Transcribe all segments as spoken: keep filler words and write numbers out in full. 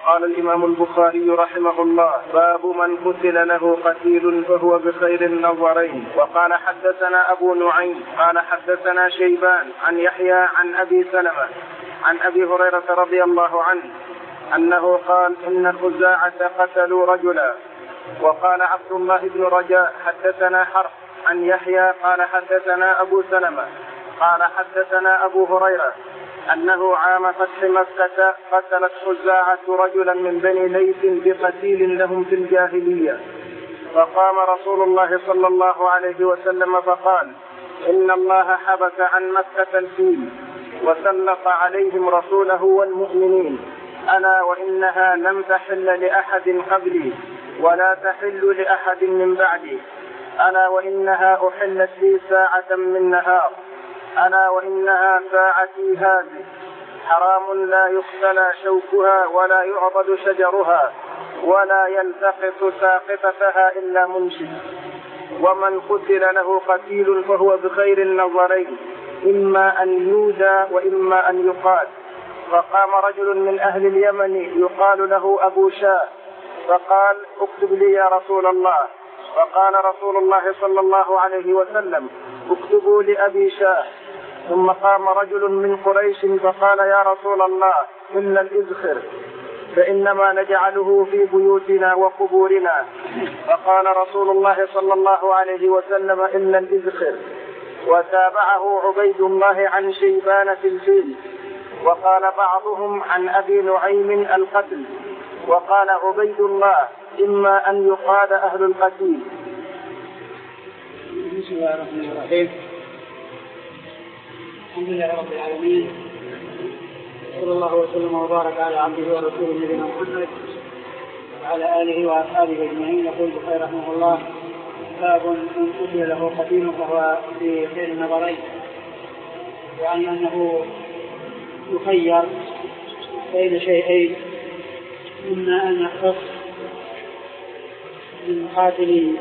قال الإمام البخاري رحمه الله: باب من قتل له قتيل فهو بخير النظرين. وقال حدثنا أبو نعيم قال حدثنا شيبان عن يحيى عن أبي سلمة عن أبي هريرة رضي الله عنه أنه قال: إن خزاعة قتلوا رجلا. وقال عبد الله بن رجاء حدثنا حرب عن يحيى قال حدثنا أبو سلمة قال حدثنا أبو هريرة أنه عام فتح مكة قتلت خزاعة رجلا من بني ليث بقتيل لهم في الجاهلية، فقام رسول الله صلى الله عليه وسلم فقال: إن الله حبس عن مكة الفيل وسلط عليهم رسوله والمؤمنين، ألا وإنها لم تحل لأحد قبلي ولا تحل لأحد من بعدي، ألا وإنها أحلت لي ساعة من نهار، ألا وإنها ساعتي هذه، حرام لا يختلى شوكها ولا يعضد شجرها ولا يلتقط ساقطتها إلا منشد. ومن قتل له قتيل فهو بخير النظرين، إما أن يودى وإما أن يقال. فقام رجل من أهل اليمن يقال له أبو شاء فقال: اكتب لي يا رسول الله. فقال رسول الله صلى الله عليه وسلم: اكتبوا لأبي شاء. ثم قام رجل من قريش فقال: يا رسول الله، إلا الإذخر فإنما نجعله في بيوتنا وقبورنا. فقال رسول الله صلى الله عليه وسلم: إلا الإذخر. وتابعه عبيد الله عن شيبان في الفيل. وقال بعضهم عن أبي نعيم القتل. وقال عبيد الله: إما أن يقاد أهل القتيل. بسم الله الرحمن الرحيم. الحمد لله رب العالمين، صلى الله وسلم وبارك على عبده ورسوله نبينا محمد وعلى آله وأصحابه أجمعين. يقول البخاري رحمه الله: باب من قتل له قتيل فهو في خير النظرين، يعني أنه يخير بين شيئين: إما أن يختص من قاتل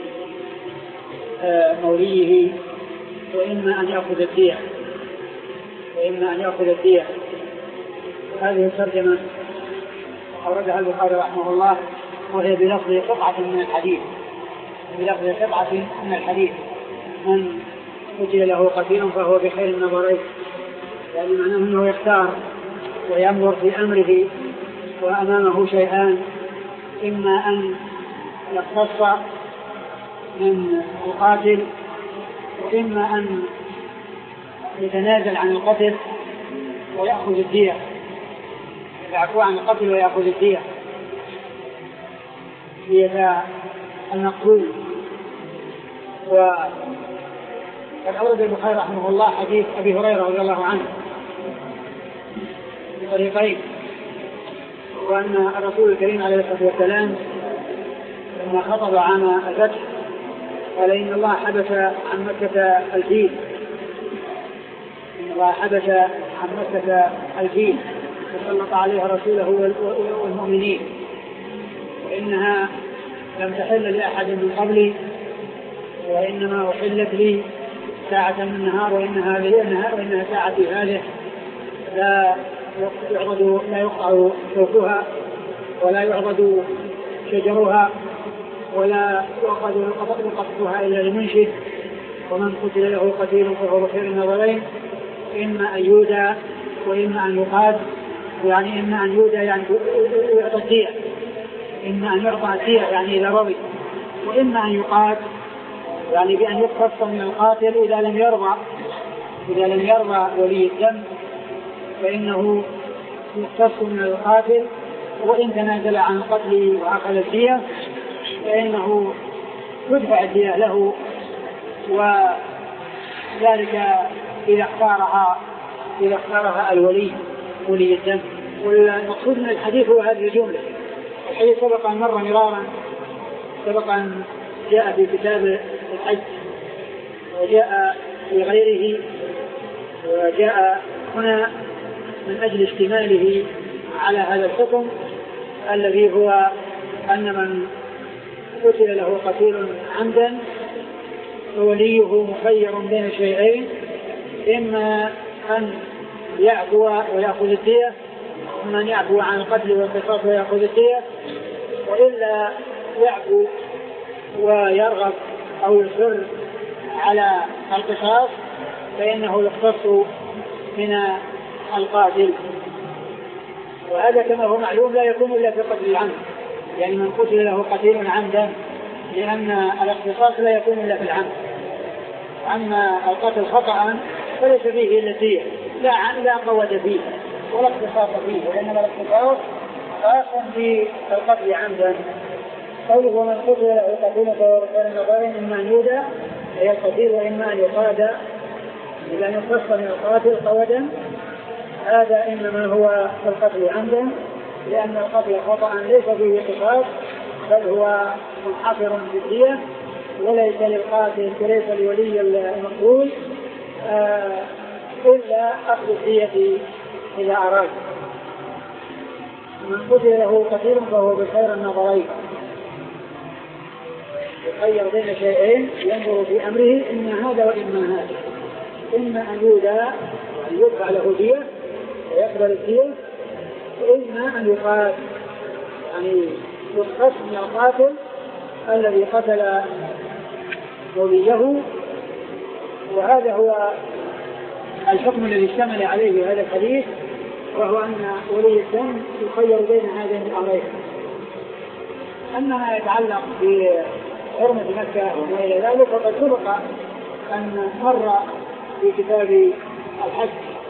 موليه، وإما أن يأخذ الدية وإما أن يأخذ الدية. هذه الترجمة أوردها البخاري رحمه الله، وهي بلفظ قطعة من الحديث بلفظ قطعة من الحديث من قتل له قتيل فهو بخير النظرين، يعني معناه أنه يختار وينظر في أمره وأمامه شيئان: إما أن يقتص من القاتل، وإما أن يتنازل عن القتل ويأخذ الدية، يعفو عن القتل ويأخذ الدية دية المقتول. وقد أورد البخاري رحمه الله حديث أبي هريرة رضي الله عنه بطريقين، وأن الرسول الكريم عليه الصلاة والسلام لما خطب عام الفتح قال: إن الله حبس عن مكة الفيل إن الله حبس عن مكة الفيل وسلط عليها رسوله والمؤمنين، وإنها لم تحل لأحد من قبلي وإنما أحلت لي ساعة من النهار، وإنها وإنها ساعتي هذه، لا يعضد لا يقطع شوكها ولا يعضد شجرها ولا يؤخذ قطفها إلا لمنشد. ومن قتل له قتيل فهو بخير النظرين، إما أن يودى وإما أن يقاد، يعني إما أن يودى يعني يعطى الدية، إما أن يعطى الدية يعني إذا رضي، وإما أن يقاد يعني بأن يقتص من القاتل إذا لم يرضى إذا لم يرضى ولي الدم، فإنه يقتص من القاتل، وإن تنازل عن القتل وأخذ الدية فإنه يدفع الدية له، وذلك إذا اختارها إذا اختارها الولي ولي الدم. والمقصود من الحديث هو هذه الجملة. الحديث سبق أن مر مرارا، سبق أن جاء في كتاب الحج وجاء في غيره، وجاء هنا من أجل اشتماله على هذا الحكم الذي هو أن من قتل له قتيل عمدا فوليه مخير بين شيئين: إما أن يعفو ويأخذ الدية، من يعفو عن القتل والقصاص ويأخذ الدية، وإلا يعفو ويرغب أو يصر على القصاص فإنه يختص من القاتل. وهذا كما هو معلوم لا يكون إلا في قتل العمد، يعني من قتل له قتيل عمدا، لأن الاختصاص لا يكون إلا في العمد. أما القتل خطأ فليس فيه إلا الدية، لا لا قوة فيه ولا اختصاص فيه، وإنما الاختصاص خاص بالقتل عمدا. قوله ومن قتل له قتيل فهو بخير النظرين، إما أن يودى أي القتيل وإما أن يقاد، إذا يختص من القاتل قودا، هذا إنما هو القتل عمدا، لأن القتل خطأ ليس فيه قصاص بل هو منحصر بالدية، وليس للقاتل وليس لولي المقتول آه إلا أخذ الدية إذا أراد. من قتل له قتيل فهو بخير النظرين، يخير بين شيئين ينظر في أمره إما هذا وإما هذا، إما أن يودى أن يدفع له دية ويقبل الدية، وإما أن يقاتل يعني يقتص من القاتل الذي قتل وليه. وهذا هو الحكم الذي اشتمل عليه هذا الحديث، وهو أن ولي الدم يخير بين هذين الأمرين. أما ما يتعلق بحرمة مكة وما إلى ذلك فقد سبق أن مر في كتاب الحج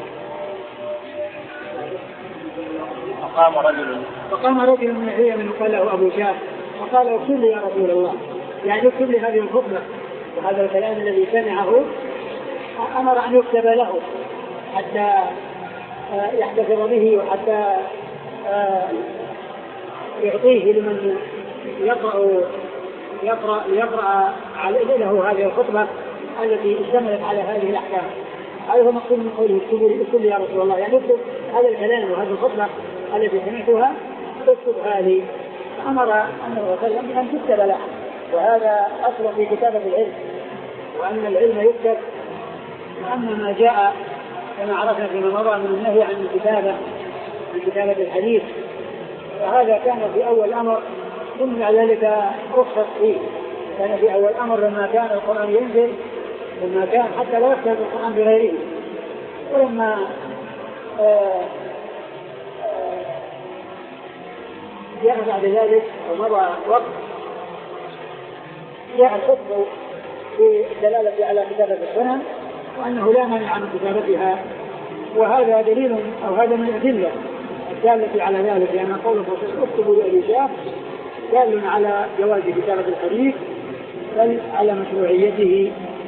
فقام رجل فقام رجل من اليمن قال له أبو شاه فقال اكتب لي يا رسول الله، يعني اكتب لي هذه الخطبة وهذا الكلام الذي سمعه، أمر أن يكتب له حتى يحتفظ به وحتى يعطيه لمن يقرأ يقرأ يقرأ له هذه الخطبة التي اشتملت على هذه الأحكام. هذا هو مقصود من قوله اكتب لي يا رسول الله، يعني اكتب هذا الكلام وهذه الخطبة التي سمعتها اكتبها لي. فأمر أنه وسلم بأن تكتب له، وهذا أصل في كتابة العلم، وأن العلم يكتب. وأما ما جاء كما عرفنا فيما مضى من النهي عن الكتابة عن كتابة الحديث، فهذا كان في أول أمر، ثم بعد ذلك رخص فيه. كان في أول أمر لما كان القرآن ينزل، لما كان حتى لا يكتب القرآن بغيره. ولما آه جاء بعد ذلك ومضى وقت جاء الحكم في الدلالة على كتابة السنن، وأنه لا مانع عن كتابتها، وهذا دليل أو هذا من الأدلة الدالة على ذلك، لأن قوله اكتبوا لأبي شاه دال على جواز كتابة الحديث بل على مشروعيته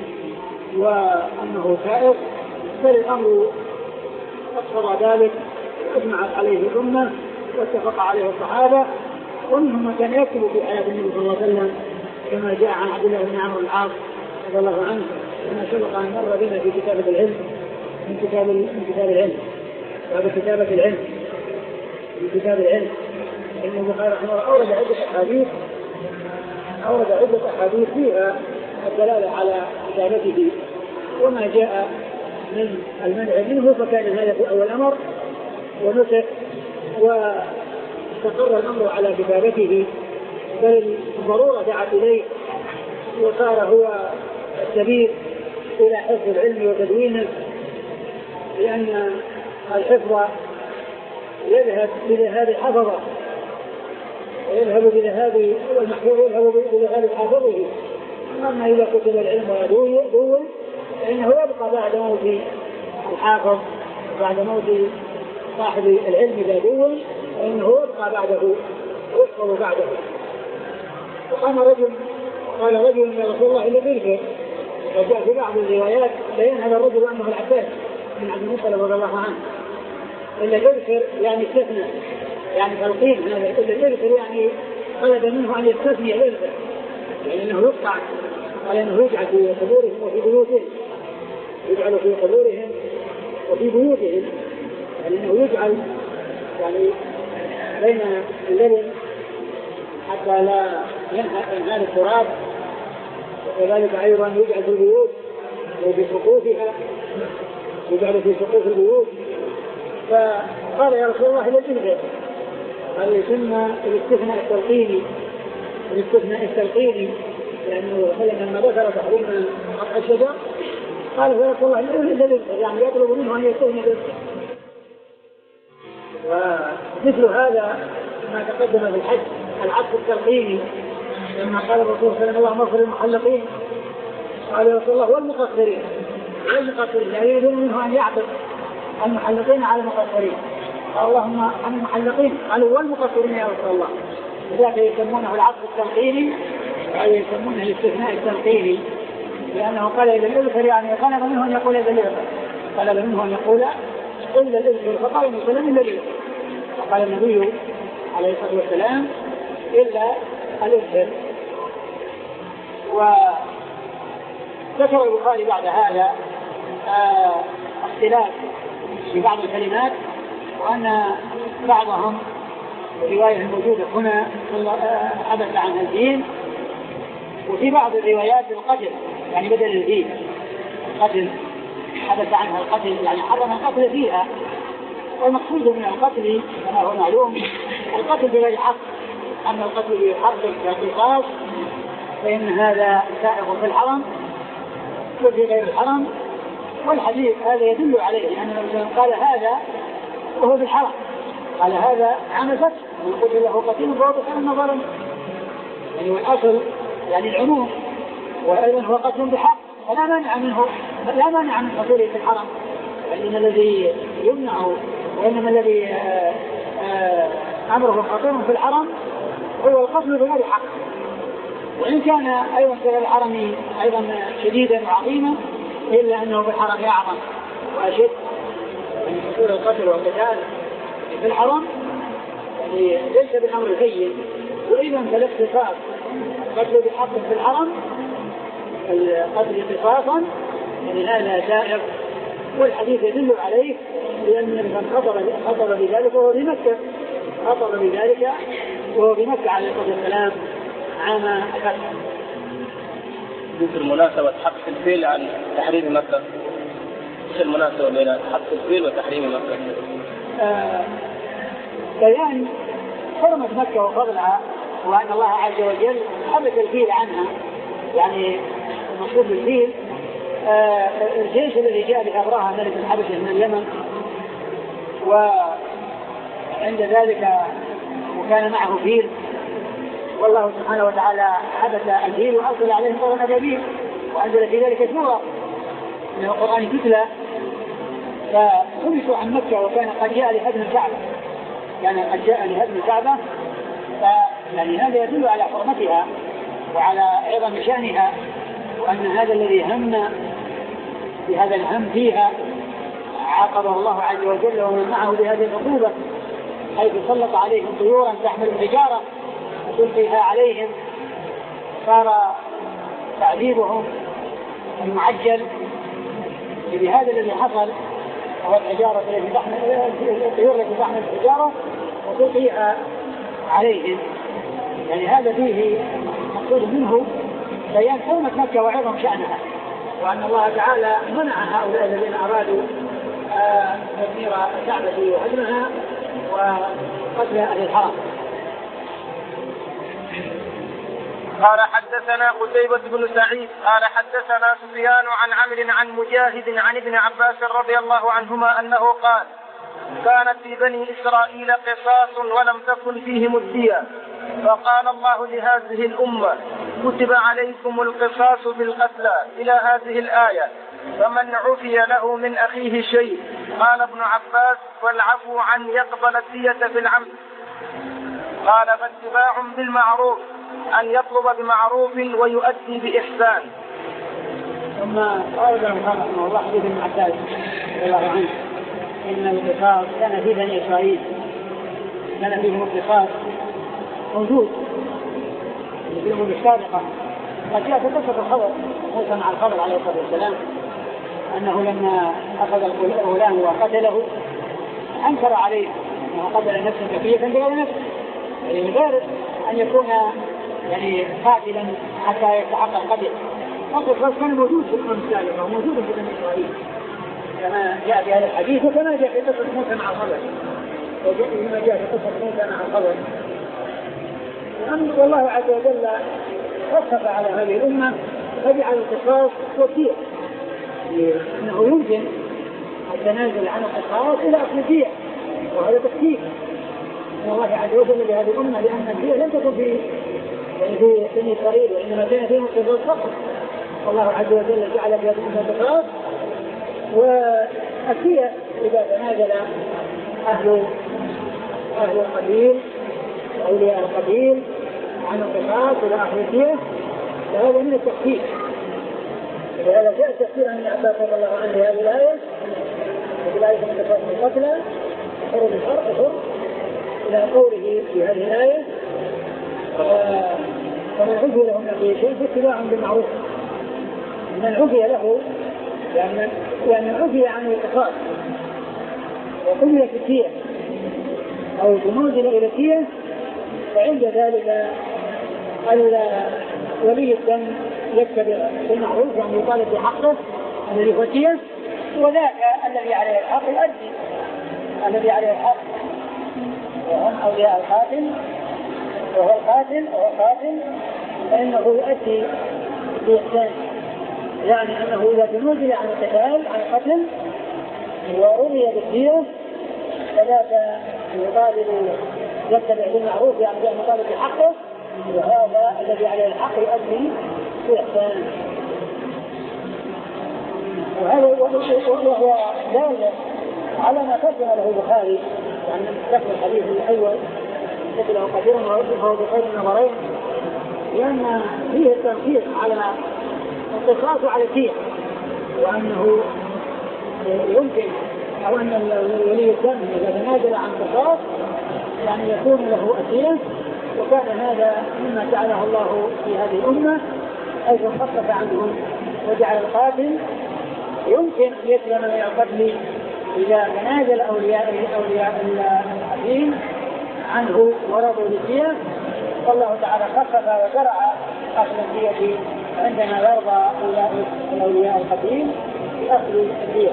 وأنه سائغ، بل الأمر اقتضى ذلك، اجمعت عليه الأمة واتفق عليه الصحابة، ومنهم من كان يكتب في حياة النبي صلى الله عليه وسلم كما جاء عن عبد الله بن عمرو العاص رضي الله عنه، كما سبق أن مر بنا في كتابة العلم من كتاب من كتاب العلم وهذا كتابة العلم من كتاب العلم إن البخاري رحمه الله أورد عدة أحاديث أورد عدة أحاديث فيها الدلالة على كتابته، وما جاء من المنع منه فكان هذا في أول أمر ونسخ واستقر الأمر على كتابته، بل الضرورة دعت إليه وصار هو السبيل إلى حفظ العلم وتدوينه، لأن الحفظ يذهب بذهاب الحفظة ويذهب بذهاب والمحفوظ يذهب بذهاب حافظه. أما إذا كتب العلم ودون فإنه يبقى بعد موت الحافظ بعد موت صاحب العلم إذا دون فإنه يبقى بعده ويحفظ بعده. وقام رجل قال رجل يا رسول الله إلا بالخير، وجاء في بعض الروايات بيان هذا الرجل أنه العباس بن عبد المطلب رضي الله عنه. إلا بالخير يعني استثنى، يعني تلقين هذا إلا بالخير يعني طلب منه أن يستثني بالخير، يعني أنه يقطع، قال أنه يجعل في قبورهم وفي بيوتهم، يجعل في قبورهم وفي بيوتهم، يعني أنه يجعل يعني بين اللبن حتى لا ينهى التراب، وكذلك أيضا يجعل في البيوت وفي سقوفها، يجعل في سقوف البيوت فقال يا رسول الله إلى الإلغاء. قال يسمى الاستثناء التلقيني، الاستثناء التلقيني لأنه لما ذكر تحريم قطع الشجر قال يا رسول الله إلى الإلغاء، يعني يطلب منه أن يستثني الإلغاء. ومثل هذا ما تقدم في الحج العطف التلقيني لما قال الرسول صلى الله عليه وسلم اللهم اغفر للمحلقين، قال يا رسول الله والمقصرين، والمقصرين لا يريدون منه أن يعطف المحلقين على المقصرين، قال اللهم عن المحلقين قالوا والمقصرين يا رسول الله. لذلك يسمونه العطف التلقيني أي يسمونه الاستثناء التلقيني، لأنه قال إلى الإذكر يعني طلب منه أن يقول إلى الإذكر، طلب منه أن يقول إلا الإذكر، فقال المسلم إلا الإذكر، فقال النبي عليه الصلاة والسلام إلا الإذكر. وذكر البخاري بعد هذا آه اختلاف في بعض الكلمات، وأن بعضهم الرواية الموجودة هنا حدث عنها الدين، وفي بعض الروايات القتل يعني بدل الدين القتل حدث عنها القتل يعني حرم القتل فيها. والمقصود من القتل كما هو معلوم القتل بغير حق، أما القتل بحق كالقصاص فإن هذا سائغ في الحرم وفي غير الحرم، والحديث هذا يدل عليه أن يعني قال هذا وهو في الحرم، قال هذا عمست وقتل له قتيل فهو بحرم نظرا، يعني والأصل يعني العموم، وأيضا هو قتل بحق فلا مانع منه، لا مانع من قتله في الحرم، فإن الذي يمنع وإنما الذي آآ آآ أمره خطير في الحرم هو القتل بغير حق، وإن كان أيضا في الحرم أيضا شديدا وعظيما إلا أنه في الحرم أعظم وأشد من حصول القتل والقتال في الحرم، يعني ليس بالأمر الهين. وإذا فالاختصاص القتل بحق في الحرم القتل قصاصا يعني هذا سائر، والحديث يدل عليه لأن من خطر خطر بذلك وهو بمكة، خطر بذلك وهو بمكة عليه الصلاة والسلام عام الفتح. ذكر مناسبة حق الفيل عن تحريم مكة، ايش المناسبة بين حق الفيل وتحريم مكة؟ آه بيان حرمة مكة وفضلها، وأن الله عز وجل حبس الفيل عنها، يعني المقصود بالفيل آه الجيش الذي جاء بأبرهة ملك الحبشة من اليمن، وعند ذلك وكان معه فيل، والله سبحانه وتعالى حبس الفيل وأرسل عليهم طيرا أبابيل، وأنزل في ذلك سورة من القرآن تتلى، فحبسوا عن مكة وكان قد جاء لهدم الكعبة، كان قد جاء لهدم الكعبة، فيعني هذا يدل على حرمتها وعلى عظم شأنها، وأن هذا الذي هم بهذا الهم فيها عاقبه الله عز وجل ومن معه بهذه العقوبة، حيث سلط عليهم طيورا تحمل الحجارة وتلقيها عليهم، صار تعذيبهم المعجل بهذا الذي حصل، وهو الحجارة التي تحمل الطيور التي تحمل الحجارة وتلقيها عليهم. يعني هذا فيه مقصود منه بيان حرمة مكة وعظم شأنها، وأن الله تعالى منع هؤلاء الذين أرادوا تدمير الكعبة وهدمها وقتل أهل الحرم. قال حدثنا قتيبة بن سعيد قال حدثنا سفيان عن عمرو عن مجاهد عن ابن عباس رضي الله عنهما أنه قال كانت في بني إسرائيل قصاص ولم تكن فيهم الدية، فقال الله لهذه الأمة كتب عليكم القصاص بالقتلى إلى هذه الآية، فمن عفي له من أخيه شيء قال ابن عباس والعفو عن يقبل الدية في العمد. قال فاتباع بالمعروف أن يطلب بمعروف ويؤدي بإحسان. ثم قال ابن رحمه الله حديث ابن عباس رضي الله عنه إن القصاص كان في بني إسرائيل، كان فيهم القصاص موجود في الأمم السابقة، قد جاء في قصة الخضر موسى مع الخضر عليه الصلاة والسلام أنه لما أخذ الغلام وقتله أنكر عليه أنه قتل نفسا كفية بغير نفس، يعني من غير أن يكون يعني قاتلا حتى يستحق القتل. القصاص كان موجود في الأمم السابقة وموجود في بني إسرائيل، كما جاء في هذا الحديث وكما جاء في قصة موسى مع الخضر وكما جاء في قصة موسى مع الخضر. والله عز وجل خفف على هذه الأمة فجعل القصاص وسيلة أنه يمكن التنازل عن القصاص إلى أخذ الدية، وهذا تخفيف من الله عز وجل لهذه الأمة، لأن الدية لم تكن في في سن قريب وإنما كان فيها قصاص فقط. والله عز وجل جعل في هذه الأمة قصاص، والدية إذا تنازل أهل أهل القبيل أولياء القبيل عن القصاص إلى أخذ الدية فهذا من التخفيف. ولهذا جاء تفسير عن عباس رضي الله عنه هذه الآية وفي الآية من قصاص القتلى حر بالحر حر إلى قوله في هذه الآية فمن عفي له من أخيه شيء فاتباع بالمعروف. من عفي له لأن يعني عفي عن القصاص وقبل في الدية أو تنزل إلى الدية فعند ذلك ولي الدم يتبع بالمعروف يعني يطالب بحقه الذي هو الدية، وذاك الذي عليه الحق يؤدي الذي عليه الحق وهم أولياء القاتل وهو القاتل وهو القاتل فإنه يؤدي بإحسان، يعني أنه إذا تنزل عن القتال عن القتل ورمي بالدية فذاك يطالب يتبع بالمعروف يعني يطالب بحقه، وهذا الذي عليه الحق يؤدي بإحسان. وهذا وهو دال على ما ترجم له البخاري يعني ذكر الحديث الأول ذكره كثيرا وهو بخير النظرين، لأن فيه التنصيص على القصاص على الدية، وأنه يمكن أو أن ولي الدم إذا تنازل عن قصاص يعني يكون له الدية، وكان هذا مما جعله الله في هذه الأمة حيث خفف عنهم وجعل القاتل يمكن يسلم من القتل إذا تنازل أولياء أولياء الحكيم عنه ورضوا بالدية، والله تعالى خفف وشرع أخذ الدية عندما يرضى أولياء الحكيم بأخذ الدية.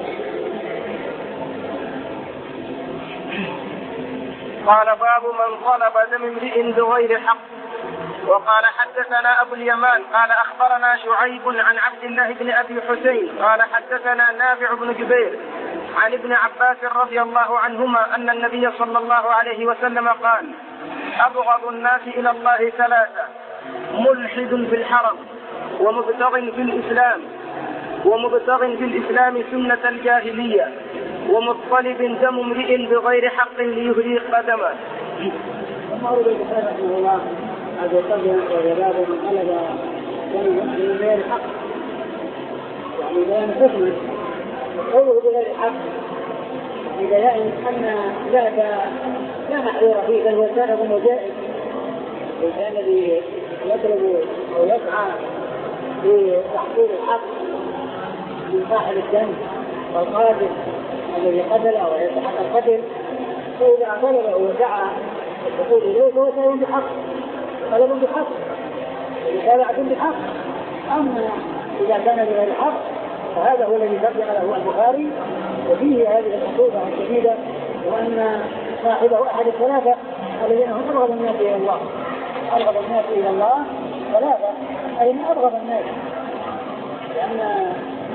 قال باب من طلب دم امرئ بغير حق. وقال حدثنا أبو اليمان قال أخبرنا شعيب عن عبد الله بن أبي حسين قال حدثنا نافع بن جبير عن ابن عباس رضي الله عنهما أن النبي صلى الله عليه وسلم قال أبغض الناس إلى الله ثلاثة: ملحد في الحرم ومبتغ في الإسلام ومبتغ في الإسلام سنة الجاهلية ومطلب دم امرئ بغير حق ليهري قدمه. ومعروف البخاري رحمه الله هذا القدم وباب من طلب دم بغير حق يعني بيان حكمه وقوله بغير حق ببيان أن ذاك لا محذور فيه بل هو سبب وجائز، الإنسان الذي يطلب أو يسعى لتحصيل الحق من صاحب الدم والقاتل الذي قتل أو يستحق القتل، فإذا طلبه وسعى الدخول إليه فهو سبب بحق طلب بحق ومتابعة بحق. أما إذا كان بغير حق فهذا هو الذي ترجع له البخاري، وفيه هذه الخطوبة الشديدة، وأن صاحبه أحد الثلاثة الذين هم أبغض الناس إلى الله. أبغض الناس إلى الله ثلاثة أي من أبغض الناس، لأن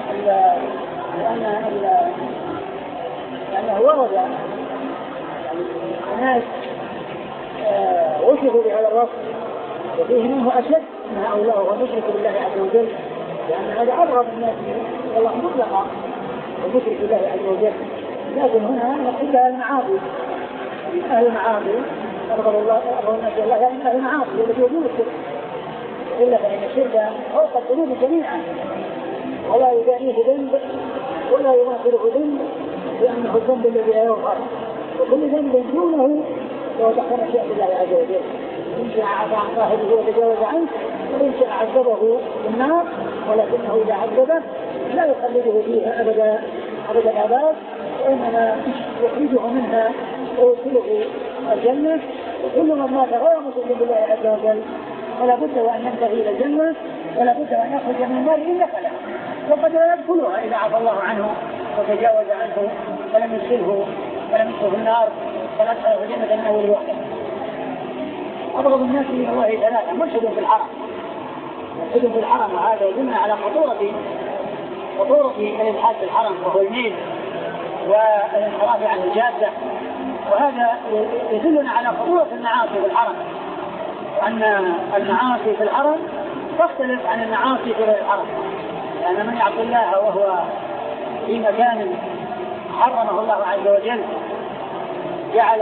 لأن لأنه ورد يعني الناس وصفوا بهذا الوصف، وفيه منه أشد من هؤلاء وهو مشرك بالله عز وجل، لأن هذا أبغض الناس والله مطلقا ومشرك بالله عز وجل. لكن هنا نقول لها المعاصي من أهل المعاصي أبغض الله أبغض الناس الله يعني من أهل المعاصي الذي يجوز الشرك، إلا فإن الشرك فوق الذنوب جميعا ولا يدانيه ذنب ولا يماثله ذنب، لأنه الذنب الذي لا يغفر، وكل ذنب دونه هو تحت مشيئة الله عز وجل. إن شاء عفا عن صاحبه وتجاوز عنه، وإن شاء عذبه بالنار، ولكنه إذا عذبه لا يخلده فيها أبدا أبدا العذاب، وإنما يخرجه منها ويدخله الجنة. وكل من مات غير مشرك بالله عز وجل فلا بد وأن ينتهي إلى الجنة، ولا بد وأن يخرج من النار إلا فلا، وقد لا يدخلها إذا عفى الله عنه وتجاوز عنه فلم يدخله فلم يدخله النار فلا أدخله الجنة من أول وقت. أبغض الناس من الله ثلاثة: مرشد في الحرم، مرشد في الحرم، وهذا يدل على خطورة خطورة الإلحاد في الحرم وهو الميل والانحراف عن الجادة، وهذا يدلنا على خطورة المعاصي في الحرم، وأن المعاصي في الحرم تختلف عن المعاصي في غير الحرم، لأن من يعصي الله وهو في مكان حرمه الله عز وجل جعل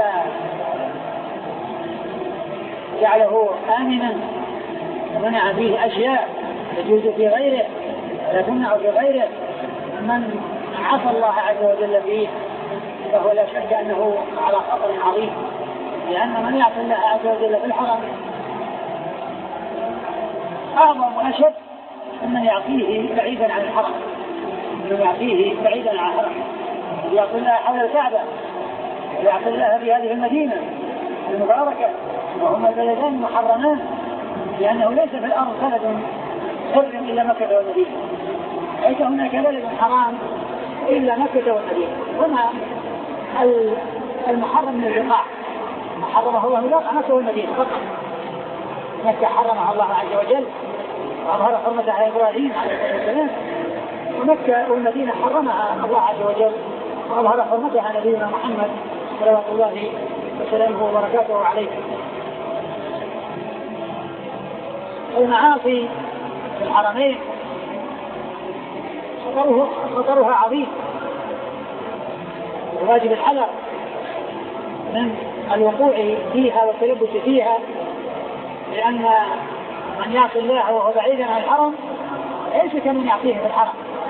جعله آمنا ومنع فيه أشياء تجوز في غيره ولا تمنع في غيره. من عصى الله عز وجل فيه فهو لا شك أنه على خطر عظيم، لأن من يعصي الله عز وجل في الحرم أعظم وأشد من يعصيه بعيدا عن الحرم، من يعصيه بعيدا عن الحرم. يعصي الله حول الكعبة ويعصي الله في هذه المدينة المباركة، وهما بلدان محرمان، لأنه ليس في الأرض بلد حر إلا مكة والمدينة، ليس هناك بلد حرام إلا مكة والمدينة. وما المحرم من البقاع حرمه الله البقاع مكة والمدينة فقط. مكة حرمها الله عز وجل وأظهر حرمتها على إبراهيم عليه السلام، ومكة والمدينة حرمها الله عز وجل وأظهر حرمتها على نبينا محمد صلوات الله وسلامه وبركاته عليه. المعاصي في الحرمين خطرها عظيم، وواجب الحذر من الوقوع فيها والتلبس فيها، لأن من يعصي الله وهو بعيدا عن الحرم ليس كمن يعصيه في الحرم،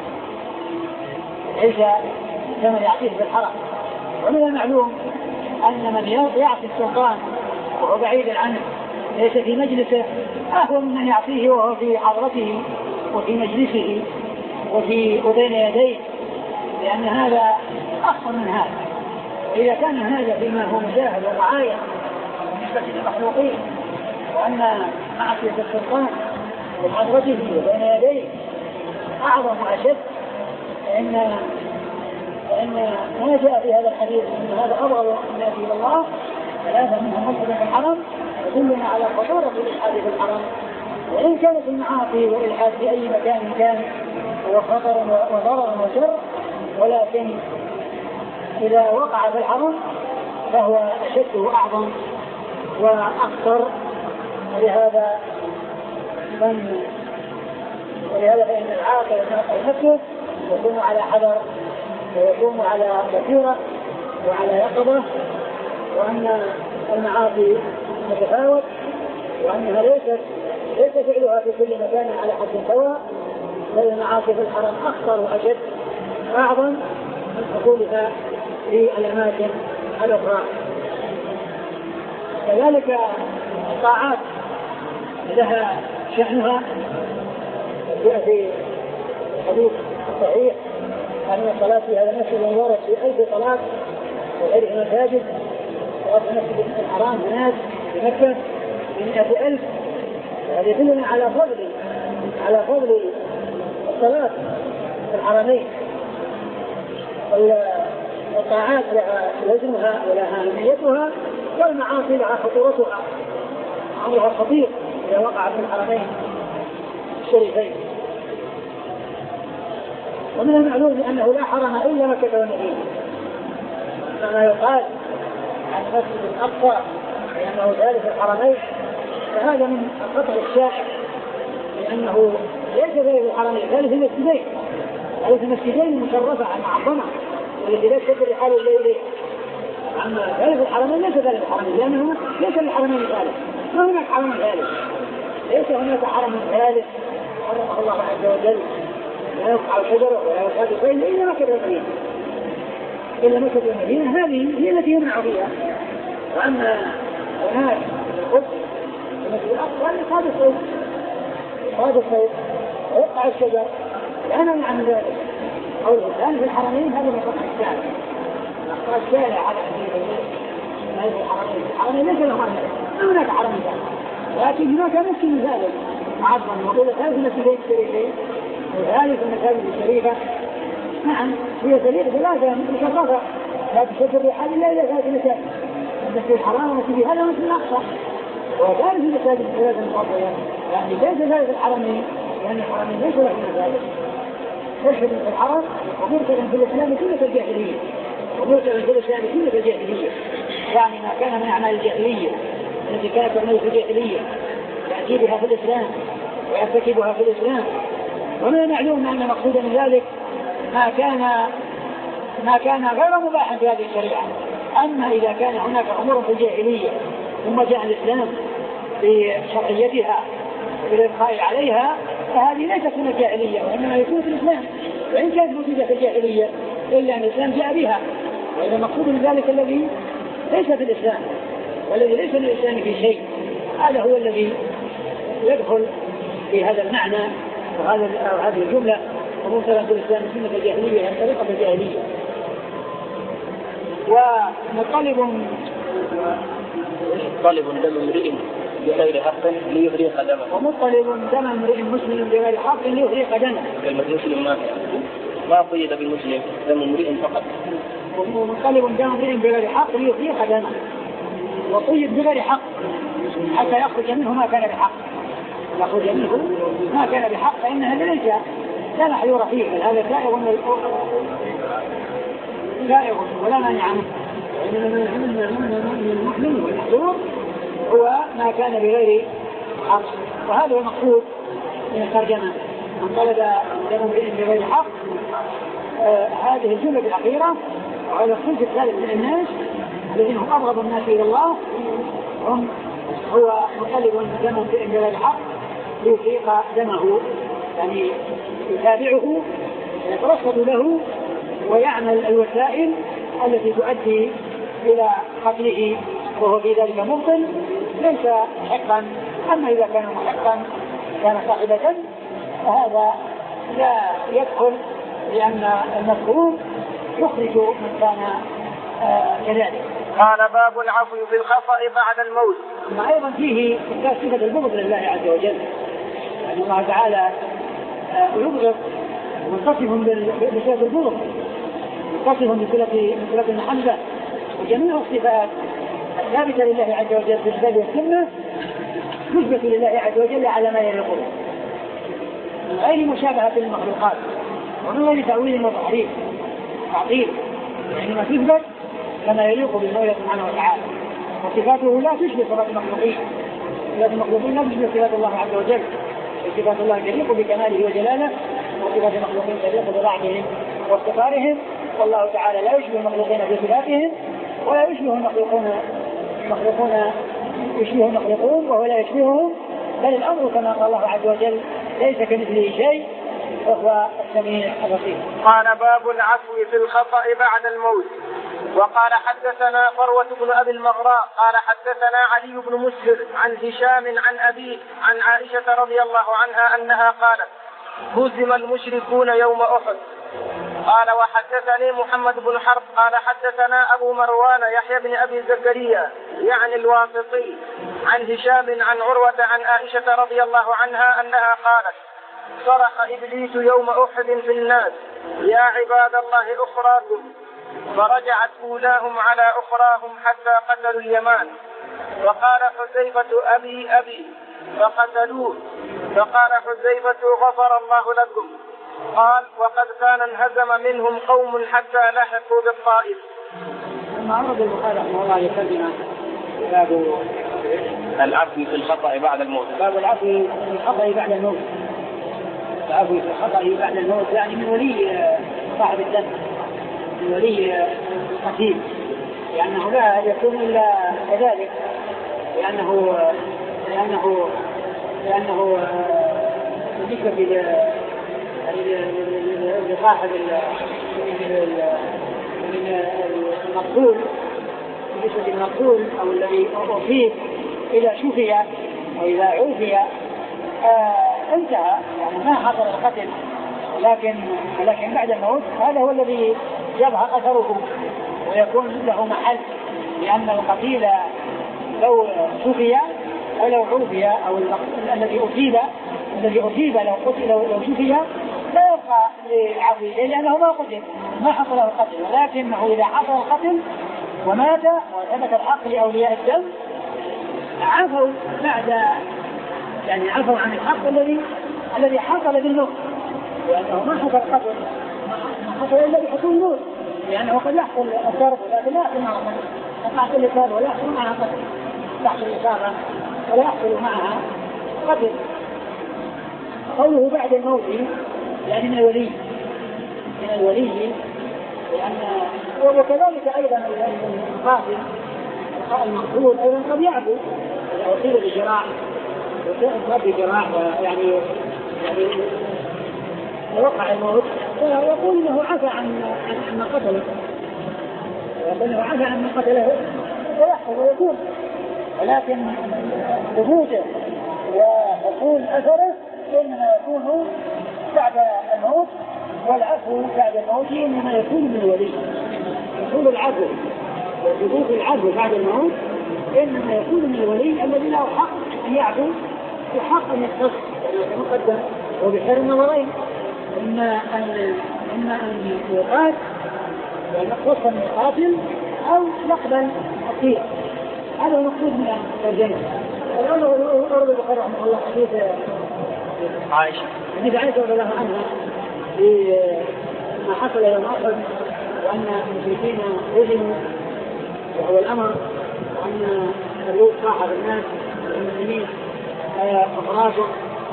ليس كمن يعصيه في الحرم. ومن المعلوم أن من يعصي السلطان وهو بعيد عنه ليس في مجلسه أهون من يعصيه وهو في حضرته وفي مجلسه وفي وبين يديه، لأن هذا أخطر من هذا. إذا كان هذا فيما هو مشاهد ومعايا بالنسبة للمخلوقين، وأن معصية السلطان وحضرته وبين يديه أعظم وأشد، فإن فإن ما جاء في هذا الحديث أن هذا أبغض الناس إلى الله ثلاثة منهم مسجد في الحرم يدلنا على خطورة الإلحاد في الحرم. وإن كانت المعاصي والإلحاد في أي مكان كان هو خطر وضرر وشر، ولكن إذا وقع في الحرم فهو أشد وأعظم وأخطر. ولهذا من ولهذا فإن العاقل نفسه يكون على حذر ويكون على بصيرة وعلى يقظة، وأن المعاصي متفاوت، وأنها ليست ليس فعلها في كل مكان على حد سواء، بل المعاصي في الحرم أخطر وأشد وأعظم من حصولها في الأماكن الأخرى. كذلك الطاعات لها شأنها، جاء في الحديث الصحيح أن الصلاة في هذا المسجد ورد في ألف صلاة وغيره مساجد، وفي المسجد الحرام هناك في مكة بمئة ألف. هذا يدلنا على فضل على فضل الصلاة في الحرمين. والطاعات لها وزنها ولها أهميتها، والمعاصي لها خطورتها، أمرها خطير إذا وقع في الحرمين الشريفين. ومن المعلوم أنه لا حرم إلا مكة والمدينة، كما يقال عن المسجد الأقصى لأنه ثالث الحرمين، فهذا من الخطر الشائع، لأنه ليس ثالث الحرمين، ثالث المسجدين، ثالث المسجدين مشرفة معظمة والتي لا تشد لحال الليل. أما ثالث الحرمين ليس ثالث الحرمين، لأنه ليس الحرمين ثالث، ما هناك حرم ثالث، ليس هناك حرم ثالث حرمه الله عز وجل، لا يقع شجرة ولا يقع شيء إلا مكة والمدينة، إلا مكة والمدينة هذه هي التي يمنع فيها. وأما هناك القدس المسجد الأقصى هذا الصيد هذا الصيد ويقع الشجر، أنا عن ذلك قوله الآن في الحرمين هذا من قطع الشارع، قطع الشارع على حديث هذه الحرمين. الحرمين ليس لهم ما هناك حرم ثالث، لكن هناك مسجد ثالث معظم، وقول ثالث المسجدين الشريفين وثالث المساجد الشريفة نعم هي دليل ثلاثة مشرفة لا تشد الرحال إلا إذا كانت المساجد المسجد الحرام والمسجد هذا مثل الأقصى وكانت المساجد الثلاثة المفضلة يعني ليس ذلك الحرمين لأن الحرمين ليس لهم مساجد تشهد في الحرم ومرتبا في الإسلام كلة الجاهلية ومرتبا في الإسلام كلة الجاهلية يعني ما كان من أعمال الجاهلية التي كانت تعمل في الجاهلية يأتي بها في الإسلام ويرتكبها في الإسلام ومن المعلوم أن مقصودا من ذلك ما كان ما كان غير مباحا في هذه الشريعة. أما إذا كان هناك أمور في الجاهلية ثم جاء الإسلام بشرعيتها بالإبقاء عليها فهذه ليست من الجاهلية وإنما يكون في الإسلام وإن كانت موجودة في الجاهلية إلا أن الإسلام جاء بها وإذا مقصود من ذلك الذي ليس في الإسلام والذي ليس للإسلام في شيء هذا هو الذي يدخل في هذا المعنى وهذا هذه الجملة ومثلا في الإسلام سنة الجاهلية يعني طريقة الجاهلية. ومطلب طالب دم امرئ بغير حق ليحرق دمه ومطلب دم امرئ مسلم بغير حق ليحرق دمه المسلم ما ما قيد بالمسلم دم امرئ فقط ومطلب دم امرئ بغير حق ليحرق دمه وقيد بغير حق حتى يخرج منه ما كان بحق يخرج منه ما كان بحق فإن هذا ليس لا محذور فيه بل هذا سائغ سائغ ولا مانع منه المؤمن والمحذور هو ما كان بغير حق وهذا هو المقصود من الترجمة من طلب دم امرئ بغير حق آه هذه الجملة الأخيرة وعلى الصنف الثالث من الناس الذين هم أبغض الناس إلى الله هم هو مطلب دم امرئ بغير حق ليحرق دمه يعني يتابعه يترصد له ويعمل الوسائل التي تؤدي إلى قتله وهو في ذلك مبطل ليس محقا. أما إذا كان محقا كان صاحبة فهذا لا يدخل لأن المفهوم يخرج من كان آه كذلك. قال باب العفو في الخطأ بعد الموت. ثم أيضا فيه صفة البغض لله عز وجل يعني الله تعالى آه يبغض منتصف بصفة البغض منتصف بصفة المحبة وجميع الصفات الثابتة لله عز وجل في الكتاب والسنة تثبت لله عز وجل على ما يليق به من غير مشابهة للمخلوقات ومن غير تأويل وتحريف تعطيل يعني ما تثبت كما يليق بالمولى سبحانه وتعالى وصفاته لا تشبه صفات المخلوقين صفات المخلوقين لا تشبه صفات الله عز وجل صفات الله تليق بكماله وجلاله وصفات المخلوقين تليق بضعفهم وافتقارهم والله تعالى لا يشبه المخلوقين في صفاتهم ولا يشبه المخلوقون المخلوقون يشبه المخلوقون وهو لا يشبههم بل الأمر كما قال الله عز وجل ليس كمثله شيء وهو السميع البصير. قال باب العفو في الخطأ بعد الموت. وقال حدثنا فروة بن أبي المغراء قال حدثنا علي بن مسهر عن هشام عن أبيه عن عائشة رضي الله عنها أنها قالت هزم المشركون يوم أحد. قال وحدثني محمد بن حرب قال حدثنا أبو مروان يحيى بن أبي زكريا يعني الواسطي عن هشام عن عروة عن عائشة رضي الله عنها أنها قالت صرخ إبليس يوم أحد في الناس يا عباد الله أخراكم فرجعت أولاهم على أخراهم حتى قتلوا اليمان وقال حذيفة أبي أبي فقتلوه فقال حذيفة غفر الله لكم. قال وقد كان انهزم منهم قوم حتى لحقوا بالطائف. ثم عرض البخاري رحمه الله يكلمنا باب العفو في الخطأ بعد الموت. باب العفو في الخطأ بعد الموت. العفو في الخطأ بعد الموت يعني من ولي صاحب الدم من ولي قتيل لأنه لا يكون إلا كذلك لأنه لأنه لأنه بالنسبة لصاحب المقتول بالنسبة للمقتول أو الذي أصيب إذا شفي أو إذا عوفي آه انتهى يعني ما حصل القتل لكن لكن بعد الموت هذا هو الذي يظهر أثره ويكون له محل لأن القتيل لو شفي أو لو عوفي أو الذي أصيب الذي أصيب لو قتل لو شفي لا يبقى للعفو لأنه ما قتل ما حصل له القتل، ولكنه إذا حصل القتل ومات وثبت الحق لأولياء الدم عفوا بعد يعني عفوا عن الحق الذي الذي حصل بالموت، لأنه ما حصل القتل ما حصل إلا بحصول الموت، لأنه قد يحصل الضرب ولكن لا يحصل معه قتل، تحصل الإصابة ولا يحصل معها قتل، تحصل الإصابة ولا يحصل معها قتل. قوله بعد الموت يعني من الولي من الولي لأن وكذلك أيضا القاتل المقتول أيضا قد يعفو إذا أصيب بجراح وصاب بجراح يعني يعني وقع الموت فيقول إنه عفى عن عن ما قتله، يقول إنه عفى عن ما قتله ويحفظ ويكون، ولكن ثبوته وحصول أثره إنما يكون بعد الموت، والعفو بعد الموت إنما يكون من الولي. حصول العفو وثبوت العفو بعد الموت إنما يكون من الولي الذي له حق أن يعفو وحق أن يختص كما مقدم وبخير النظرين، إما أن إما أن يقاتل ويختص من القاتل أو يقبل الطير. هذا المقصود من الترجمة. الآن أرد البخاري رحمه الله حديث عائشة حديث عائشة رضي الله عنها في ما حصل يوم أحد وأن المشركين هزموا وهو الأمر، وأن الروح صاحب الناس المسلمين أفرادهم،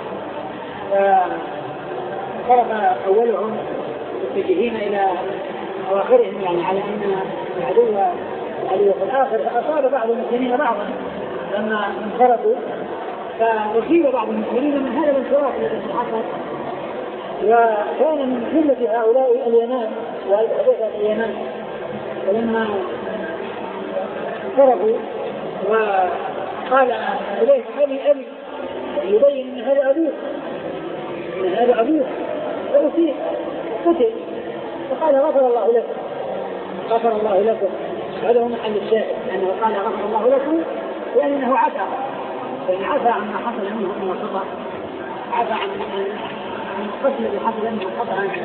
فانصرف أولهم متجهين إلى أواخرهم يعني على أن العدو العدو في الآخر، فأصاب بعض المسلمين بعضا لما انصرفوا، فأصيب بعض المسلمين من هذا الانصراف الذي حصل، وكان من جملة هؤلاء اليمان والحديث اليمان. فلما انصرفوا وقال إليه أبي أبي يبين أن هذا أبوه أن هذا أبوه فأصيب قتل، فقال غفر الله لكم غفر الله لكم. هذا هو محل الشاهد، لأنه قال غفر الله لكم لأنه عفى، فإن عفى عما حصل منه من الخطأ، عفى عن القتل الذي حصل منه الخطأ عنه.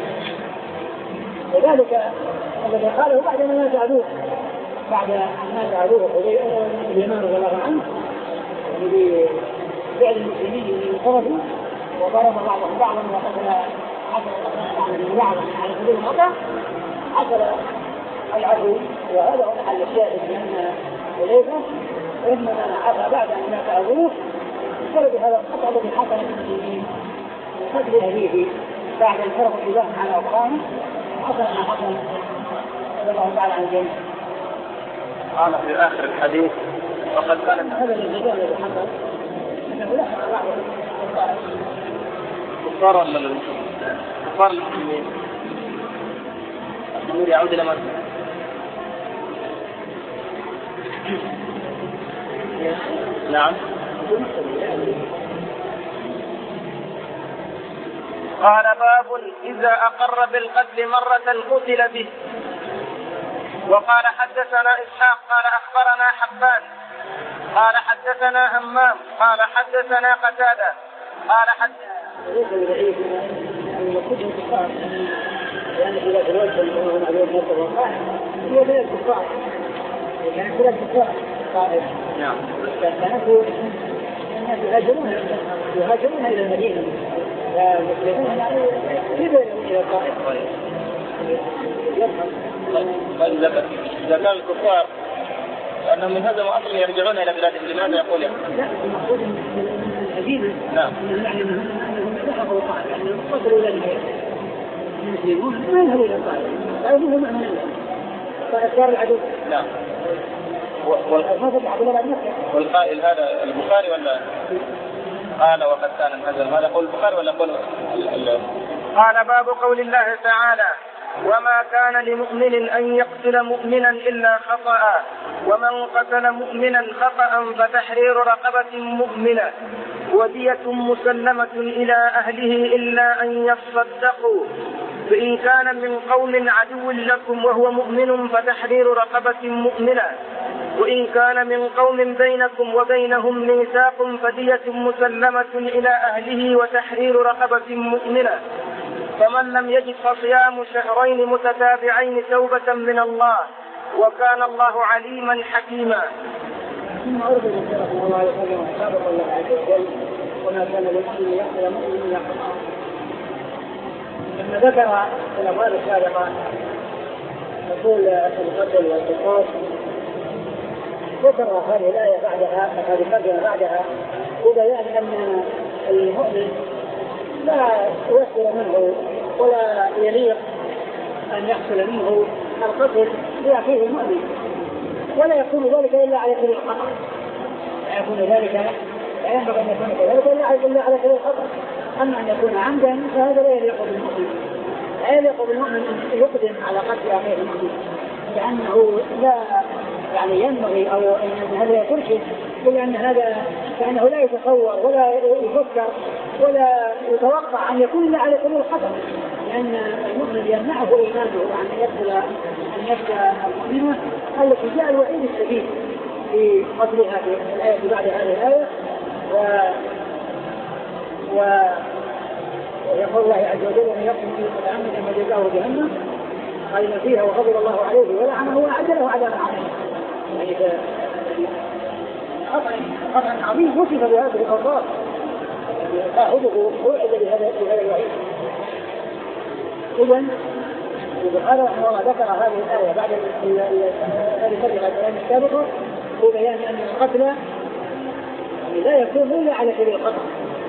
وذلك الذي قاله بعد ما مات أبوه بعد أن مات أبوه اليمان رضي الله عنه بفعل المسلمين من انصرفوا وضرب بعضهم بعضا وقتل حصل قتل من بعض على سبيل الخطأ، حصل العفو. وهذا هو محل الشاهد، لأن حذيفة إنما عفى بعد أن مات أبوه بسبب هذا الخطأ الذي حصل من قتل أبيه بعد أن فرض الإله على أقرانه، حصل ما حصل رضي الله تعالى عن الجميع. قال في آخر الحديث وقد كان هذا الجزاء الذي حصل أنه لا بعض كفار ولا كفار المسلمين الأمور يعود إلى من؟ نعم. قال باب إذا أقر بالقتل مرة قتل به. وقال حدثنا إسحاق قال أخبرنا حبان قال حدثنا همام قال حدثنا قتادة قال حدثنا لأن إذا تلوث الأمور عليهم نفسه وقال هي بين الكفار يعني كل الكفار قائد. نعم. فنحن الناس يهاجرون يهاجرون إلى المدينة فمسلمون يعني يبينون إلى القائد. إذا كان الكفار أنهم من هذا أصلا يرجعون إلى بلادهم لماذا يقول؟ لا المقصود من المدينة. نعم. يعني أنهم لحقوا القائد يعني قتلوا إلى الهيئة المسلمون ما يذهبوا إلى القائد لا يذهبوا معهم إلا فأسار العدو. نعم. والقائل هذا البخاري ولا قال وقد كان هذا هذا قول البخاري ولا قول قال باب قول الله تعالى وما كان لمؤمن أن يقتل مؤمنا إلا خطأ ومن قتل مؤمنا خطأ فتحرير رقبة مؤمنة ودية مسلمة إلى أهله إلا أن يصدقوا فإن كان من قوم عدو لكم وهو مؤمن فتحرير رقبة مؤمنة وإن كان من قوم بينكم وبينهم ميثاق فدية مسلمة إلى أهله وتحرير رقبة مؤمنة فمن لم يجد فصيام شهرين متتابعين توبة من الله وكان الله عليما حكيما. ثم أرد الرسول صلى الله عليه وسلم وسابق الله عز وجل وما كان للمؤمن يقتل مؤمن يقتل. لما ذكر في الأبواب السابقة نقول القتل والقصاص ذكر هذه الآية بعدها هذه الآية بعدها ببيان أن المؤمن لا يصدر منه ولا يليق أن يحصل منه القتل لأخيه المؤمن ولا يكون ذلك إلا على سبيل الخطأ لا يكون ذلك لا ينبغي أن يكون ذلك إلا على سبيل الخطأ. أما أن يكون عمدا فهذا لا يليق بالمؤمن لا يليق بالمؤمن أن يقدم على قتل أخيه المؤمن لأنه لا يعني ينبغي أو أن هذا يتركه لأن هذا فإنه لا يتصور ولا يفكر ولا يتوقع أن يكون إلا على سبيل الخطأ لأن المؤمن يمنعه إيمانه عن أن يقتل أن يقتل المؤمنة التي جاء الوعيد الشديد في قتلها في الآية بعد هذه الآية و و ويقول الله عز وجل أن يقتل في متعمدا فجزاؤه جهنم خالدا فيها وغضب الله عليه ولعنه وأعد له عذابا عظيما. يعني خطأ عظيم وصف بهذه الأوصاف صاحبه وعد بهذا الوعيد. إذن البخاري رحمه الله ذكر هذه الآية بعد هذه الكلام السابقة ببيان أن القتل لا يكون إلا على سبيل الخطأ.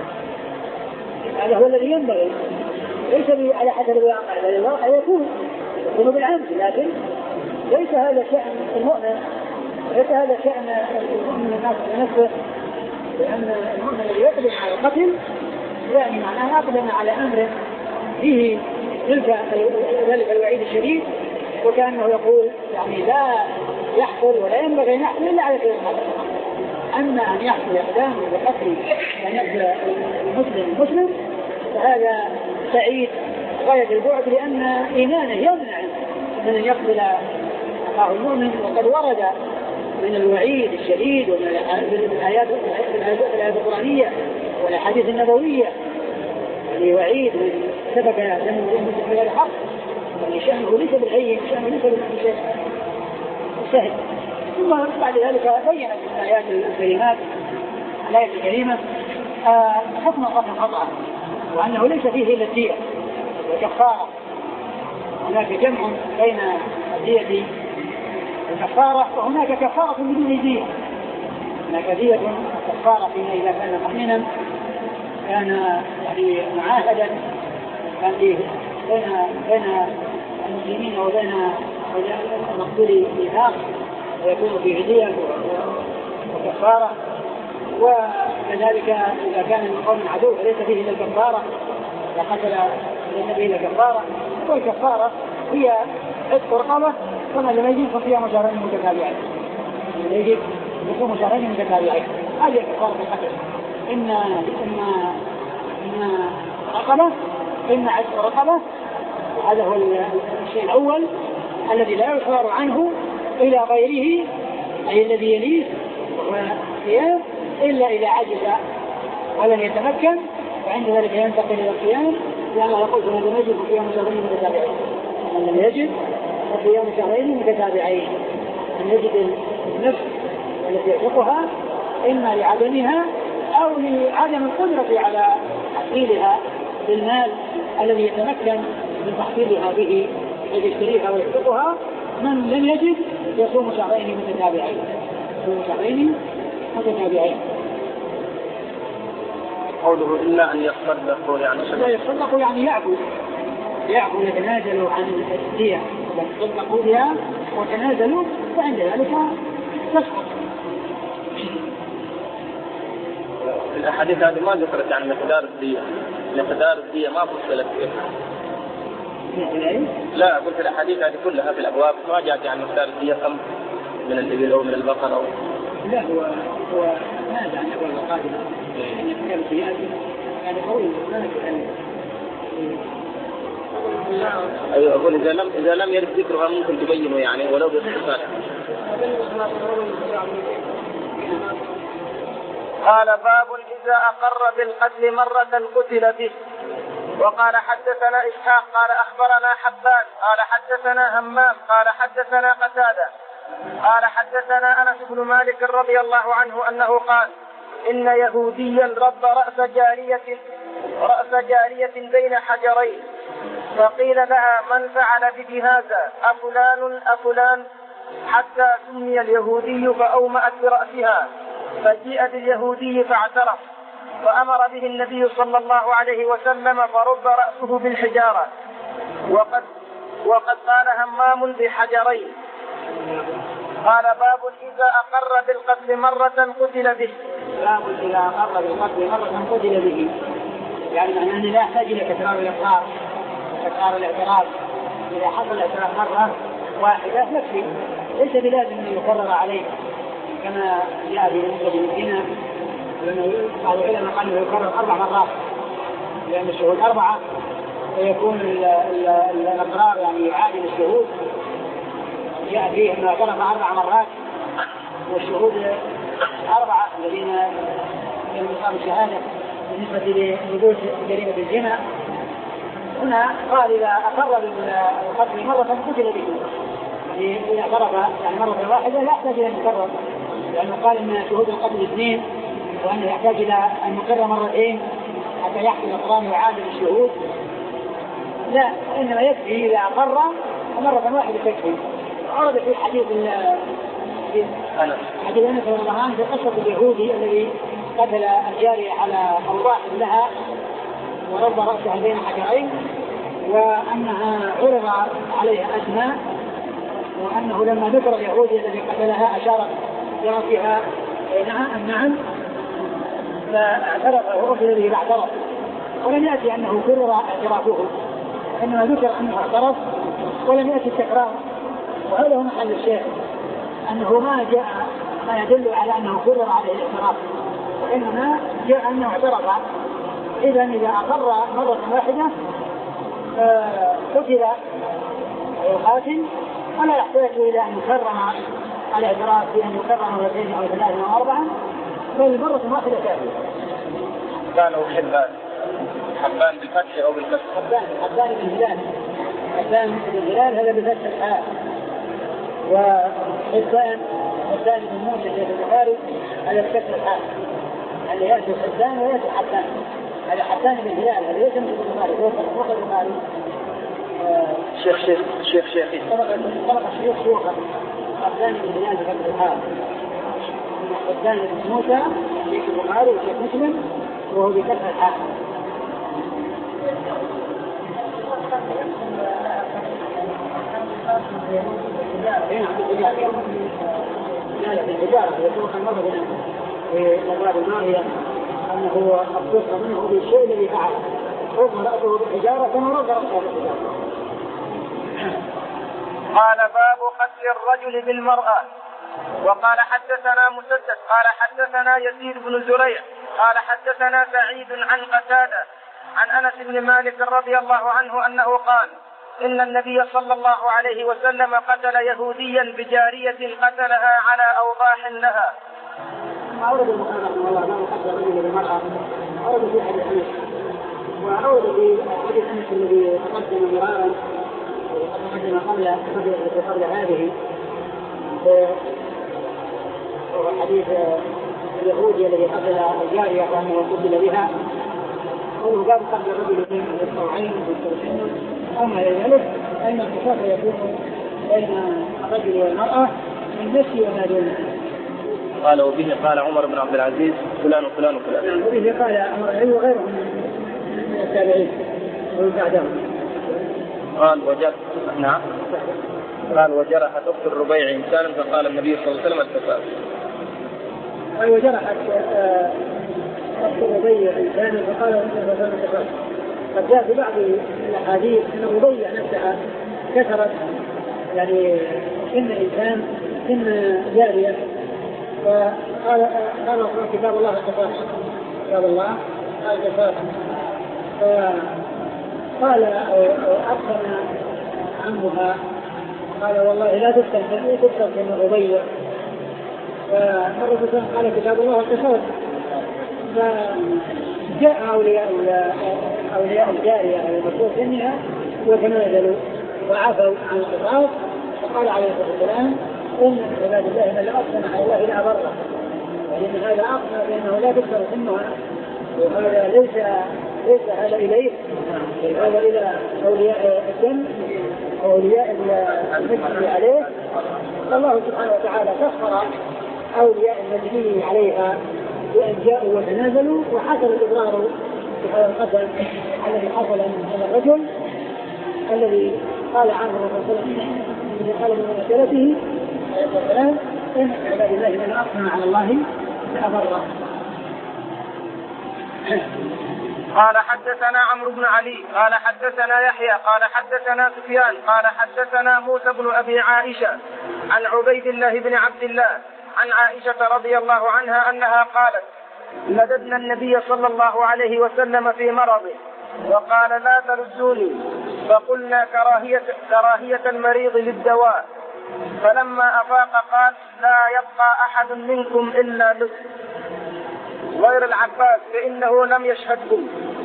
هذا هو الذي ينبغي ليس على حسب الواقع بل الواقع يكون يكون بالعمد لكن ليس هذا شأن المؤمن ليس هذا شأن المؤمن الناس بنفسه لأن المؤمن الذي يقدم على القتل يعني معناه أقدم على أمر فيه تلك ذلك الوعيد الشديد وكأنه يقول يعني لا يحصل ولا ينبغي أن يحصل إلا على سبيل الخطأ. أما أن يحصل إقدام بقتل أن يقتل المسلم المسلم فهذا سعيد غاية البعد لأن إيمانه يمنع من أن يقتل أخاه المؤمن وقد ورد من الوعيد الشديد ومن الآيات الآيات القرآنية والأحاديث النبوية يعني وعيد من سبك دم المسلم بغير الحق يعني شأنه ليس بالهين شأنه ليس بالشيء السهل. ثم بعد ذلك بينت الآيات الكريمات الآية الكريمة حكم القتل خطأ وأنه ليس فيه إلا الدية وكفارة. هناك جمع بين الدية والكفارة وهناك كفارة بدون دية. هناك دية كفارة فيما إذا كان مؤمنا كان يعني معاهدا كان بين بين المسلمين وبين المقتول ميثاق ويكون فيه دية وكفارة. وكذلك إذا كان من قوم عدو ليس فيه إلا الكفارة وقتل ليس فيه إلا الكفارة والكفارة هي عتق رقبة كما لم يجب ففيها شهرين متتابعين لم يجب يكون شهرين متتابعين هذه كفارة القتل إما إما إما رقبة إما عتق رقبة. هذا هو الشيء الأول الذي لا يصار عنه إلى غيره أي الذي يليه والصيام إلا إذا عجز ولم يتمكن فعند ذلك ينتقل إلى الصيام لأنه يقول أنه لم يجد صيام شهرين متتابعين من لم يجد صيام شهرين متتابعين أن يجد النفس التي يعتقها إما لعدمها أو لعدم القدرة على تحصيلها بالمال الذي يتمكن من تحصيلها به يشتريها ويعتقها. من لم يجد يصوم شهرين متتابعين يصوم شهرين متتابعين. قوله إلا أن يتصدقوا يعني لا يتصدقوا يعني يعبوا يعبوا يتنازلوا عن الدية يتصدقوا بها وتنازلوا فعند ذلك تسقط. في الأحاديث هذه ما ذكرت عن مقدار الدية مقدار الدية ما فصلت فيها. لا أقول في الأحاديث هذه كلها في الأبواب ما جاءت عن مقدار الدية كم من الإبل أو من البقر أو لا هو هو ماذا عن أبواب القادمة يعني كان سياسي يعني قوي أيوة أقول إذا لم إذا لم يرد ذكرها ممكن تبينه يعني ولو باختصار. قال باب إذا أقر بالقتل مرة قتل به. وقال حدثنا إسحاق قال أخبرنا حبان قال حدثنا همام قال حدثنا قتادة قال حدثنا أنس بن مالك رضي الله عنه أنه قال إن يهوديا رب رأس جارية رأس جارية بين حجرين فقيل لها من فعل به هذا أفلان أفلان حتى سمي اليهودي فأومأت برأسها فجيء باليهودي فاعترف فأمر به النبي صلى الله عليه وسلم فرد رأسه بالحجارة. وقد وقد قال همام بحجرين. قال باب إذا أقر بالقتل مرة قتل به. باب إذا أقر بالقتل مرة قتل به، يعني معناه أنه لا يحتاج إلى تكرار الإقرار تكرار الاعتراف. إذا حصل الاعتراف مرة واحدة يكفي، ليس بلازم أن يكرر عليه كما جاء في نسبة الزنا، لأنه بعض العلماء قال أنه يكرر أربع مرات لأن الشهود أربعة، فيكون الإقرار يعني يعادل الشهود. جاء فيه أنه اعترف أربع مرات والشهود أربعة الذين يقام الشهادة بالنسبة لوجود جريمة الزنا. هنا قال إذا أقر بالقتل مرة قتل به، إذا اعترف يعني مرة واحدة لا يحتاج إلى أن يكرر، لأنه قال إن شهود القتل اثنين وأنه يحتاج إلى أن يقر مرتين حتى يحصل الإقرار ويعادل الشهود. لا، إنما يكفي إذا أقر مرة واحدة تكفي. ورد في حديث حديث أنس بن رهان في قصة اليهودي الذي قتل الجارية على أوضاع لها ورد رأسها بين حجرين، وأنها عرض عليها أسماء، وأنه لما ذكر اليهودي الذي قتلها أشارت برأسها نعم نعم، فاعترف الرجل الذي اعترف، ولم يأتي أنه كرر اعترافه، إنما ذكر أنه اعترف ولم يأتي التكرار. وهذا هو محل الشيخ، أنه ما جاء ما يدل على أنه كرر عليه الاعتراف، وإنما جاء أنه اعترف. إذا إذا أقر مرة واحدة قتل وقاتل، ولا يحتاج إلى أن يكرر الاعتراف بأن يكرر مرتين أو ثلاثة أو أربعة، بل مرة واحدة كافية. كانوا حبان حبان بالفتح أو بالكسر. حبان حبان بن هلال حبان بن هلال هذا بفتح الحاء، وحبان حبان بن موسى في البخاري هذا بفتح الحاء، اللي يأتي حبان ويأتي حبان. هذا حبان بن هلال هذا ليس من البخاري، هو فقه البخاري. شيخ شيخ شيخ شيخ طبق الشيوخ شيوخا. حبان بن هلال بفتح الحاء، حبان بن موسى في البخاري وشيخ مسلم وهو بفتح الحاء. لا لا الحجارة يسوق المرة هنا في الأبواب الماضية أنه أبصر منه بالشيء الذي فعله، رغم رأسه بالحجارة ثم رد رأسه بالحجارة. قال باب قتل الرجل بالمرأة. وقال حدثنا مسدد قال حدثنا يزيد بن زريع قال حدثنا سعيد عن قتادة عن أنس بن مالك رضي الله عنه أنه قال إن النبي صلى الله عليه وسلم قتل يهوديا بجارية قتلها على أوضاح لها. أورد البخاري رحمه الله باب قتل الرجل بالمرأة، أورد في حديث أنس، وأورد في حديث أنس الذي تقدم مرارا وتقدم قبل قبل هذه، وهو حديث اليهودي الذي قتل الجارية وأنه قتل بها. قوله باب قتل الرجل بالطوعين بالتوحيد أما ذلك أن القصاص يكون بين الرجل والمرأة من نفسه وما دونه. قال وبه قال عمر بن عبد العزيز فلان وفلان وفلان. نعم وبه قال عمر علي وغيره من التابعين ومن بعدهم. قال وجرح نعم قال وجرحت أخت الربيع إنسانا فقال النبي صلى الله عليه وسلم القصاص. قال وجرحت أخت الربيع إنسانا فقال النبي صلى الله عليه وسلم القصاص. قد جاء في بعض الأحاديث أن الربيع نفسها كسرت يعني إن إنسان إن جارية، فقال قال كتاب الله القصاص كتاب الله قال القصاص، فقال أقسم عمها قال والله لا تستهزئ تستهزئ من الربيع، فالرسول قال كتاب الله القصاص، جاء أولياء أولياء الجارية على المشروع سنها وتنازلوا وعفوا عن القصاص، فقال عليه الصلاة والسلام إن من عباد الله من لا أقسم على الله إلا أبره، لأن هذا أقسم بأنه لا تكثر سنها، وهذا ليس ليس هذا إليه، هذا إلى أولياء الدم وأولياء المجد عليه. فالله سبحانه وتعالى سخر أولياء المجد عليها بأن جاءوا وتنازلوا، وحصل الإضرار بهذا القتل الذي حصل من هذا الرجل الذي قال عنه الرسول صلى الله عليه وسلم الذي قال من مسألته عليه الصلاة والسلام إن عباد الله من أقسم على الله لأبره. قال حدثنا عمرو بن علي قال حدثنا يحيى قال حدثنا سفيان قال حدثنا موسى بن أبي عائشة عن عبيد الله بن عبد الله عن عائشة رضي الله عنها أنها قالت مددنا النبي صلى الله عليه وسلم في مرضه وقال لا تردوني، فقلنا كراهية, كراهية المريض للدواء، فلما أفاق قال لا يبقى أحد منكم إلا لص غير العباس فإنه لم يشهدكم.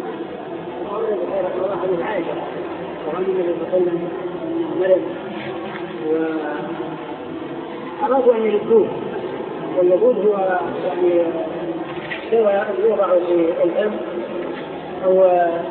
أرادوا أن يردوه، واليهود هو يعني سوى يوضع الأم أو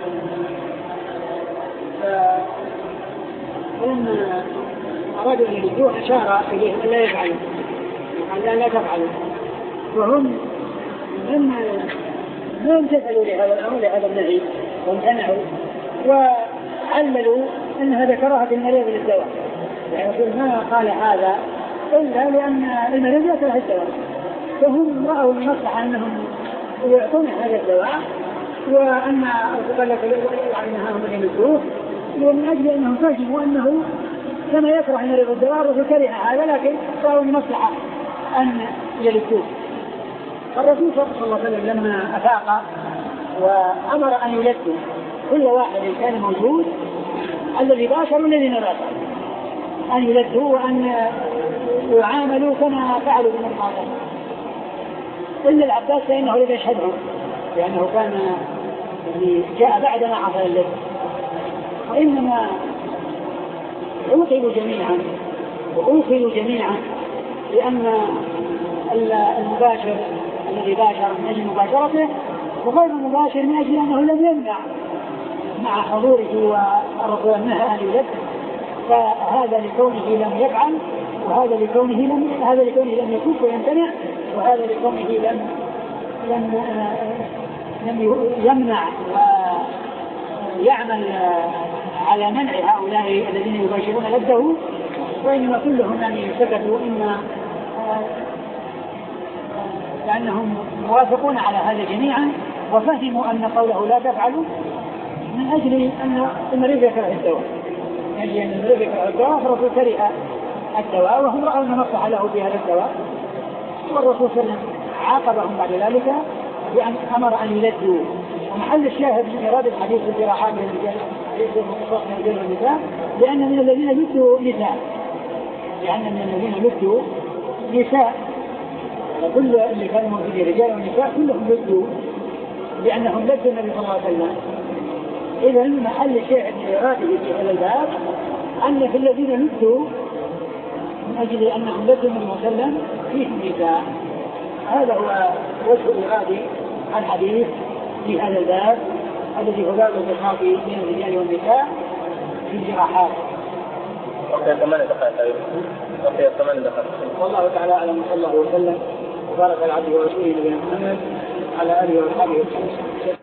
فلما أرادوا أن يردوه أشار إليهم أن لا يفعلوا، قال لا تفعلوا، وهم لما ما امتثلوا لهذا الأمر لهذا النهي وامتنعوا وعللوا أن هذا كراهة المريض للدواء، يعني ما قال هذا إلا لأن المريض يكره الدواء، فهم رأوا المصلحة أنهم يعطون هذا الدواء وأن عنهم أن يمسوه، ومن أجل أنهم فهموا أنه كما يكره المريض الدواء الرسول كره هذا، لكن رأوا المصلحة أن يلسوه. الرسول صلى الله عليه وسلم لما أفاق وأمر أن يلسوا كل واحد كان موجود الذي باشر والذي نباشر أن يلسوا وأن يعاملوا كما فعلوا من الخاطر، إلا العباس فإنه لم يشهده لأنه كان جاء بعدما حصل اللبس، وإنما عوقبوا جميعا وأوصلوا جميعا لأن المباشر الذي باشر من أجل مباشرته وغير المباشر من أجل أنه لم يمنع مع حضوره والرسول نهى أن يلبس، فهذا لكونه لم يفعل وهذا لكونه لم هذا لكونه لم يكف ويمتنع، وهذا لكونه لم لم لم يمنع ويعمل على منع هؤلاء الذين يباشرون لده، وإنما كلهم يعني سكتوا إما لأنهم موافقون على هذا جميعا وفهموا أن قوله لا تفعلوا من أجل أن المريض يكره الدواء، يعني أن المريض يكره الدواء فالرسول كره الدواء وهم رأوا أن مصلحة له في هذا الدواء، والرسول صلى الله عليه وسلم عاقبهم بعد ذلك بأن أمر أن يلدوا. ومحل الشاهد من إرادة الحديث الجراحات من الرجال من الرجال والنساء لأن من الذين لدوا نساء، لأن من الذين لدوا نساء كل اللي كانوا موجودين رجال ونساء كلهم لدوا لأنهم لدوا النبي صلى الله عليه وسلم. إذا محل الشاهد من إرادة في هذا الباب أن في الذين لدوا من أجل أنهم لدوا النبي صلى الله عليه وسلم فيهم نساء. هذا هو وجه إرادة الحديث في هذا الباب الذي هو باب التخاطب بين الرجال والنساء في الجراحات. وقت ثمان دقائق أيضا. وقت ثمان دقائق. والله تعالى أعلم صلى الله عليه وسلم وبارك على عبده ورسوله نبينا محمد على آله وصحبه وسلم.